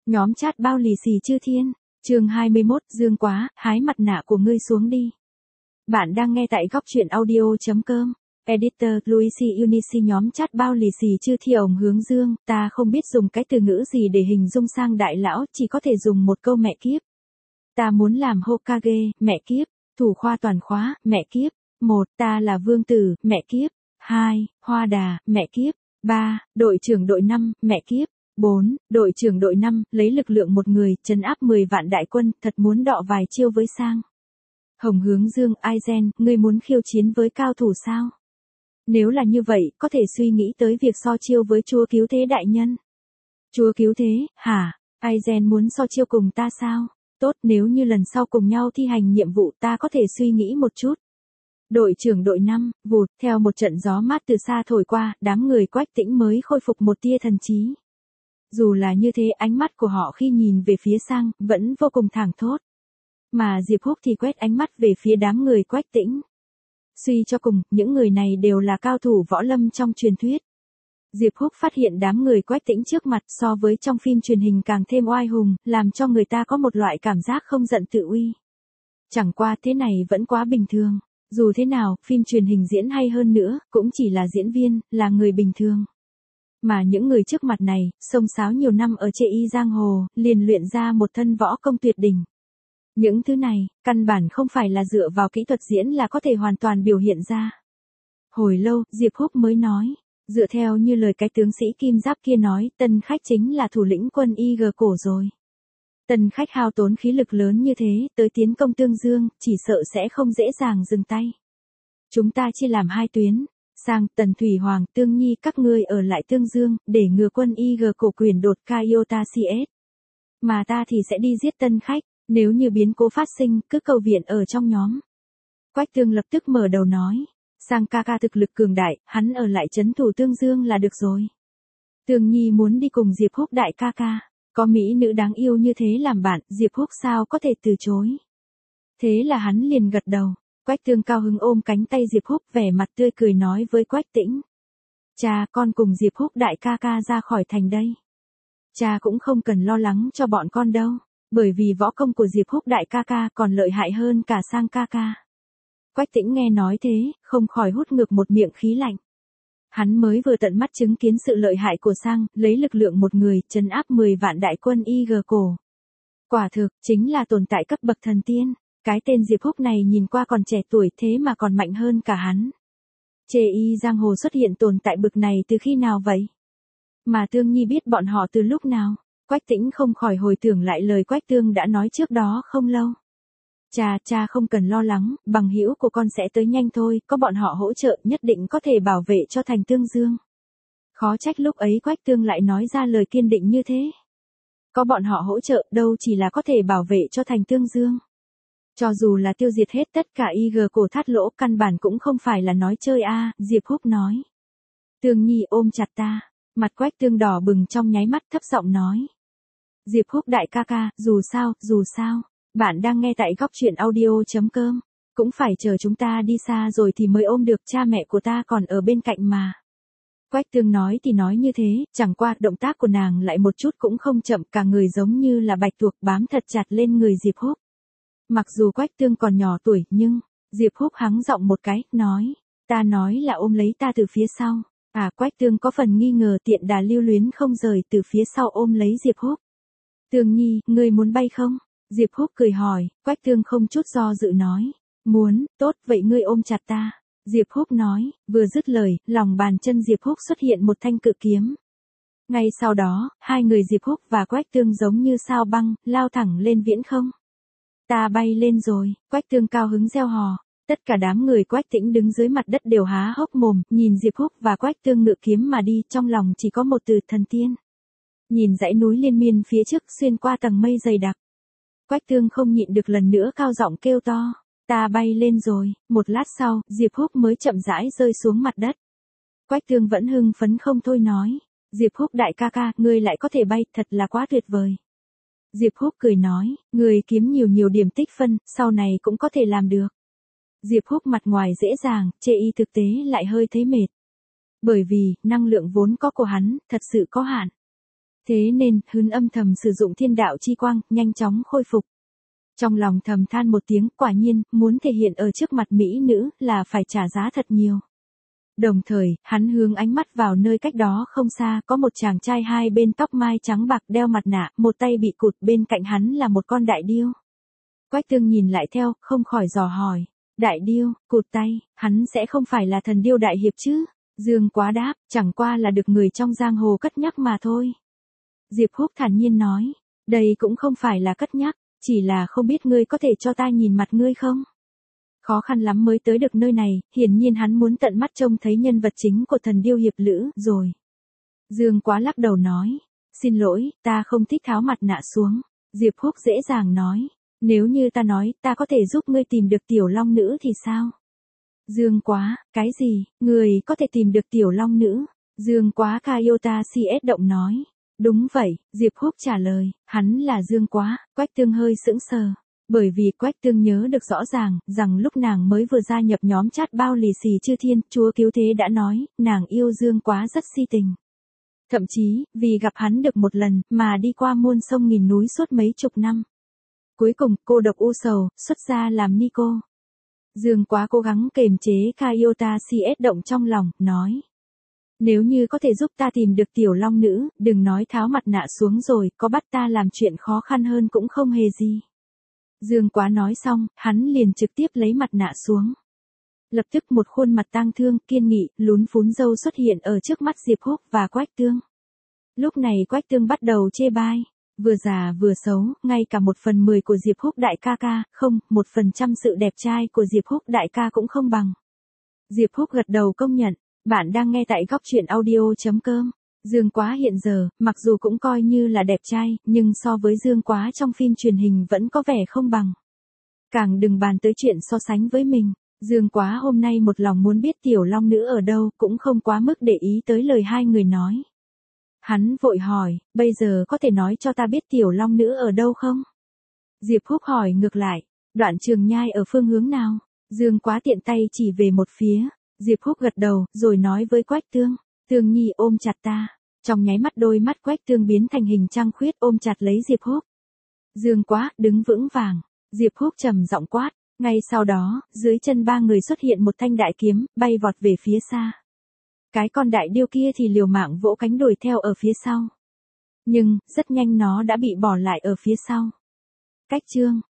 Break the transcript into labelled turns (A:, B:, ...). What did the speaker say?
A: Nhóm chat bao lì xì chư thiên. Chương 21, dương quá, hái mặt nạ của ngươi xuống đi. Bạn đang nghe tại góc truyện audio.com. Editor, Luisi Unici. Nhóm chat bao lì xì chư thi ổng hướng dương, ta không biết dùng cái từ ngữ gì để hình dung sang đại lão, chỉ có thể dùng một câu mẹ kiếp. Ta muốn làm Hokage, mẹ kiếp. Thủ khoa toàn khóa, mẹ kiếp. 1. Ta là vương tử, mẹ kiếp. 2. Hoa đà, mẹ kiếp. 3. Đội trưởng đội 5, mẹ kiếp. 4. Đội trưởng đội 5, lấy lực lượng một người, trấn áp 10 vạn đại quân, thật muốn đọ vài chiêu với sang. Hồng hướng dương, Aizen, ngươi muốn khiêu chiến với cao thủ sao? Nếu là như vậy, có thể suy nghĩ tới việc so chiêu với chúa cứu thế đại nhân. Chúa cứu thế, hả? Aizen muốn so chiêu cùng ta sao? Tốt, nếu như lần sau cùng nhau thi hành nhiệm vụ ta có thể suy nghĩ một chút. Đội trưởng đội 5, vụt, theo một trận gió mát từ xa thổi qua, đám người Quách Tĩnh mới khôi phục một tia thần trí. Dù là như thế, ánh mắt của họ khi nhìn về phía sang, vẫn vô cùng thảng thốt. Mà Diệp Húc thì quét ánh mắt về phía đám người Quách Tĩnh. Suy cho cùng, những người này đều là cao thủ võ lâm trong truyền thuyết. Diệp Húc phát hiện đám người Quách Tĩnh trước mặt so với trong phim truyền hình càng thêm oai hùng, làm cho người ta có một loại cảm giác không giận tự uy. Chẳng qua thế này vẫn quá bình thường. Dù thế nào, phim truyền hình diễn hay hơn nữa, cũng chỉ là diễn viên, là người bình thường. Mà những người trước mặt này, xông xáo nhiều năm ở chê y giang hồ, liền luyện ra một thân võ công tuyệt đỉnh. Những thứ này, căn bản không phải là dựa vào kỹ thuật diễn là có thể hoàn toàn biểu hiện ra. Hồi lâu, Diệp Húc mới nói, dựa theo như lời cái tướng sĩ kim giáp kia nói, Tân Khách chính là thủ lĩnh quân IG cổ rồi. Tân Khách hao tốn khí lực lớn như thế, tới tiến công Tương Dương, chỉ sợ sẽ không dễ dàng dừng tay. Chúng ta chia làm 2 tuyến. Sang, Tần Thủy Hoàng, Tương Nhi các ngươi ở lại Tương Dương, để ngừa quân IG cổ quyền đột Kaiota CS. Mà ta thì sẽ đi giết Tân Khách, nếu như biến cố phát sinh, cứ cầu viện ở trong nhóm. Quách Tương lập tức mở đầu nói, Sang ca ca thực lực cường đại, hắn ở lại trấn thủ Tương Dương là được rồi. Tương Nhi muốn đi cùng Diệp Húc đại ca ca, có mỹ nữ đáng yêu như thế làm bạn, Diệp Húc sao có thể từ chối. Thế là hắn liền gật đầu. Quách Tương cao hứng ôm cánh tay Diệp Húc, vẻ mặt tươi cười nói với Quách Tĩnh. Cha, con cùng Diệp Húc đại ca ca ra khỏi thành đây. Cha cũng không cần lo lắng cho bọn con đâu, bởi vì võ công của Diệp Húc đại ca ca còn lợi hại hơn cả Sang ca ca. Quách Tĩnh nghe nói thế, không khỏi hút ngược một miệng khí lạnh. Hắn mới vừa tận mắt chứng kiến sự lợi hại của Sang, lấy lực lượng một người, trấn áp 10 vạn đại quân IG cổ. Quả thực, chính là tồn tại cấp bậc thần tiên. Cái tên Diệp Húc này nhìn qua còn trẻ tuổi thế mà còn mạnh hơn cả hắn. Chê y giang hồ xuất hiện tồn tại bực này từ khi nào vậy? Mà Tương Nhi biết bọn họ từ lúc nào? Quách Tĩnh không khỏi hồi tưởng lại lời Quách Tương đã nói trước đó không lâu. Cha không cần lo lắng, bằng hữu của con sẽ tới nhanh thôi, có bọn họ hỗ trợ nhất định có thể bảo vệ cho thành Tương Dương. Khó trách lúc ấy Quách Tương lại nói ra lời kiên định như thế. Có bọn họ hỗ trợ đâu chỉ là có thể bảo vệ cho thành Tương Dương. Cho dù là tiêu diệt hết tất cả IG cổ thắt lỗ, căn bản cũng không phải là nói chơi a, Diệp Húc nói. Tương Nhi ôm chặt ta, mặt Quách Tương đỏ bừng trong nháy mắt, thấp giọng nói. Diệp Húc đại ca ca, dù sao, bạn đang nghe tại góc truyện audio.com, cũng phải chờ chúng ta đi xa rồi thì mới ôm được, cha mẹ của ta còn ở bên cạnh mà. Quách Tương nói thì nói như thế, chẳng qua động tác của nàng lại một chút cũng không chậm, cả người giống như là bạch tuộc bám thật chặt lên người Diệp Húc. Mặc dù Quách Tương còn nhỏ tuổi nhưng, Diệp Húc hắng giọng một cái, nói, ta nói là ôm lấy ta từ phía sau. À, Quách Tương có phần nghi ngờ, tiện đà lưu luyến không rời, từ phía sau ôm lấy Diệp Húc. Tương Nhi, ngươi muốn bay không? Diệp Húc cười hỏi. Quách Tương không chút do dự nói, muốn, tốt, vậy ngươi ôm chặt ta. Diệp Húc nói, vừa dứt lời, lòng bàn chân Diệp Húc xuất hiện một thanh cự kiếm. Ngay sau đó, hai người Diệp Húc và Quách Tương giống như sao băng, lao thẳng lên viễn không. Ta bay lên rồi, Quách Tương cao hứng reo hò. Tất cả đám người Quách Tĩnh đứng dưới mặt đất đều há hốc mồm, nhìn Diệp Húc và Quách Tương ngự kiếm mà đi, trong lòng chỉ có một từ thần tiên. Nhìn dãy núi liên miên phía trước xuyên qua tầng mây dày đặc. Quách Tương không nhịn được lần nữa cao giọng kêu to, ta bay lên rồi. Một lát sau, Diệp Húc mới chậm rãi rơi xuống mặt đất. Quách Tương vẫn hưng phấn không thôi nói, Diệp Húc đại ca ca, ngươi lại có thể bay, thật là quá tuyệt vời. Diệp Húc cười nói, người kiếm nhiều điểm tích phân, sau này cũng có thể làm được. Diệp Húc mặt ngoài dễ dàng, chê y thực tế lại hơi thấy mệt. Bởi vì, năng lượng vốn có của hắn, thật sự có hạn. Thế nên, Hưn âm thầm sử dụng thiên đạo chi quang, nhanh chóng khôi phục. Trong lòng thầm than một tiếng, quả nhiên, muốn thể hiện ở trước mặt mỹ nữ, là phải trả giá thật nhiều. Đồng thời, hắn hướng ánh mắt vào nơi cách đó không xa, có một chàng trai hai bên tóc mai trắng bạc đeo mặt nạ, một tay bị cụt, bên cạnh hắn là một con đại điêu. Quách Tương nhìn lại theo, không khỏi dò hỏi. Đại điêu, cụt tay, hắn sẽ không phải là thần điêu đại hiệp chứ? Dương Quá đáp, chẳng qua là được người trong giang hồ cất nhắc mà thôi. Diệp Húc thản nhiên nói, đây cũng không phải là cất nhắc, chỉ là không biết ngươi có thể cho ta nhìn mặt ngươi không? Khó khăn lắm mới tới được nơi này, hiển nhiên hắn muốn tận mắt trông thấy nhân vật chính của thần điêu hiệp lữ, rồi. Dương Quá lắc đầu nói, xin lỗi, ta không thích tháo mặt nạ xuống. Diệp Húc dễ dàng nói, nếu như ta nói, ta có thể giúp ngươi tìm được tiểu long nữ thì sao? Dương Quá, cái gì, người có thể tìm được tiểu long nữ? Dương Quá Kayota CS động nói. Đúng vậy, Diệp Húc trả lời, hắn là Dương Quá. Quách Tương hơi sững sờ. Bởi vì Quách Tương nhớ được rõ ràng, rằng lúc nàng mới vừa gia nhập nhóm chat bao lì xì chư thiên, chúa cứu thế đã nói, nàng yêu Dương Quá rất si tình. Thậm chí, vì gặp hắn được một lần, mà đi qua muôn sông nghìn núi suốt mấy chục năm. Cuối cùng, cô độc u sầu, xuất gia làm ni cô. Dương Quá cố gắng kềm chế Kayota CS động trong lòng, nói. Nếu như có thể giúp ta tìm được tiểu long nữ, đừng nói tháo mặt nạ xuống rồi, có bắt ta làm chuyện khó khăn hơn cũng không hề gì. Dương Quá nói xong, hắn liền trực tiếp lấy mặt nạ xuống. Lập tức một khuôn mặt tang thương, kiên nghị, lún phún râu xuất hiện ở trước mắt Diệp Húc và Quách Tương. Lúc này Quách Tương bắt đầu chê bai. Vừa già vừa xấu, ngay cả 1/10 của Diệp Húc đại ca ca, không, 1% sự đẹp trai của Diệp Húc đại ca cũng không bằng. Diệp Húc gật đầu công nhận, bạn đang nghe tại góc truyện audio.com. Dương Quá hiện giờ, mặc dù cũng coi như là đẹp trai, nhưng so với Dương Quá trong phim truyền hình vẫn có vẻ không bằng. Càng đừng bàn tới chuyện so sánh với mình. Dương Quá hôm nay một lòng muốn biết tiểu long nữ ở đâu, cũng không quá mức để ý tới lời hai người nói. Hắn vội hỏi, bây giờ có thể nói cho ta biết tiểu long nữ ở đâu không? Diệp Húc hỏi ngược lại, đoạn Trường Nhai ở phương hướng nào? Dương Quá tiện tay chỉ về một phía. Diệp Húc gật đầu, rồi nói với Quách Tương, Tương Nhi ôm chặt ta. Trong nháy mắt đôi mắt Quách Tương biến thành hình trăng khuyết ôm chặt lấy Diệp Húc. Dương Quá, đứng vững vàng. Diệp Húc trầm giọng quát. Ngay sau đó, dưới chân ba người xuất hiện một thanh đại kiếm, bay vọt về phía xa. Cái con đại điêu kia thì liều mạng vỗ cánh đuổi theo ở phía sau. Nhưng, rất nhanh nó đã bị bỏ lại ở phía sau. Cách chương